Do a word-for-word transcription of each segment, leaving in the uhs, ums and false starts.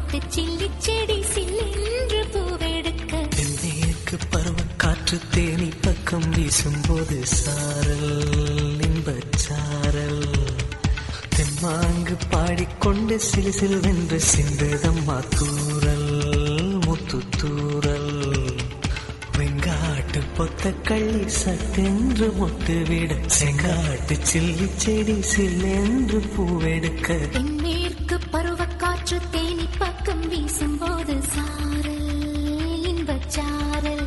போட்டு சில்லி செடி சில்லென்று பூவெடுக்க தென்மேற்கு பருவக் காற்று தேனி பக்கம் வீசும்போது சாரல் இன்பச்சாரல் தெம்மாங்கு பாடிக்கொண்டு சிலு சிலுவென்று சிந்ததம்மா தூரல் முத்து தூரல் வெங்காட்டு பொத்த கள்ளி சட்டென்று மொட்டு விட செங்காட்டு சில்லி செடி சில்லென்று பூவெடுக்க தென்மேற்கு பருவக்காற்று தேனி பக்கம் வீசும்போது சாரல் இன்பச்சாரல்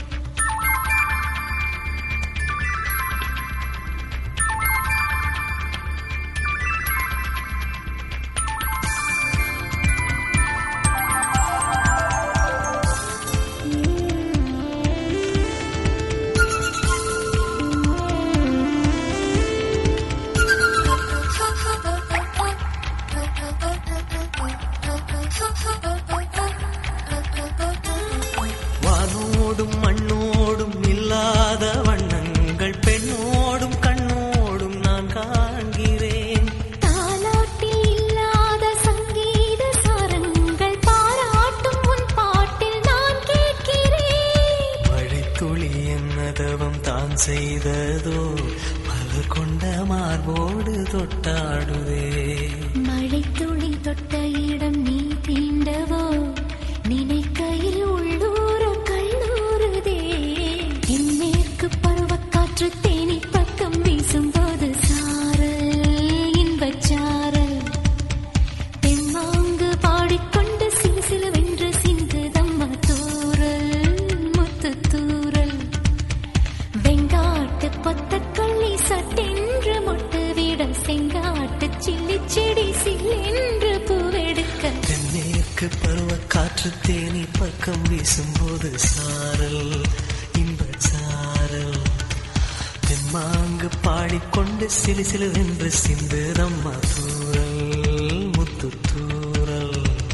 வானோடும் மண்ணோடும் இல்லாத வண்ணங்கள் பெண்ணோடும் கண்ணோடும் நான் காண்கிறேன் தாலாட்டில் இல்லாத சங்கீத சாரங்கள் பாராட்டும் உன் பாட்டில் நான் கேட்கிறேன் மழைத்துளி என்னதவம் தான் செய்ததோ மலர் கொண்ட மார்போடு தொட்டாடுதே மழைத்துளி தொட்ட இடம் நீ தீண்டவோ நினைக்கையில் உள்ளூர கல்லூருதே தென்மேற்கு பருவக்காற்று தேனி பக்கம் வீசும்போது சாரல் இன்பச்சாரல் தெம்மாங்கு பாடிக்கொண்டு சிலு சிலுவென்று சிந்துதம்மா தூரல் முத்து தூரல் வெங்காட்டு பொத்த கள்ளி சட்டென்று மொட்டு விட செங்காட்டு சில்லி செடி சில்லென்று பூவெடுக்க தென்மேற்கு பருவக் காற்று தேனி பக்கம் வீசும்போது சாரல் இன்பச்சாரல் தெம்மாங்கு பாடிக்கொண்டு சிலு சிலுவென்று சிந்துதம்மா தூரல் முத்து தூரல்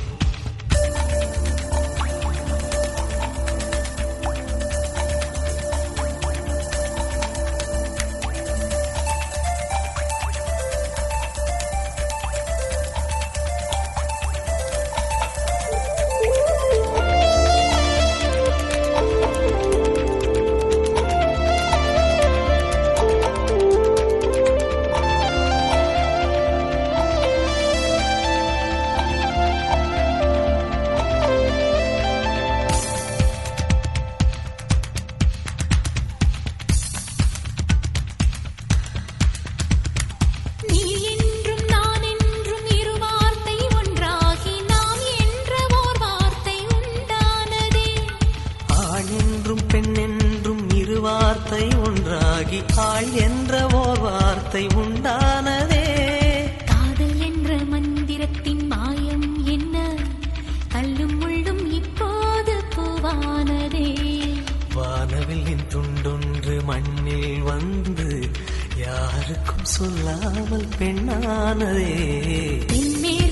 நீ என்றும் நான் என்றும் இரு வார்த்தை ஒன்றாகி நாம் என்ற ஓர் வார்த்தை உண்டானதே ஆண் என்றும் பெண் என்றும் இரு வார்த்தை ஒன்றாகி ஆள் என்ற ஓர் வார்த்தை உண்டானதே காதல் என்ற மந்திரத்தின் மாயம் என்ன கல்லும் முள்ளும் இப்போது பூவானதே வானவில்லின் துண்டொன்று மண்ணில் வந்து யாருக்கும் சொல்லாமல் பெண்ணானதே தென்மேற்கு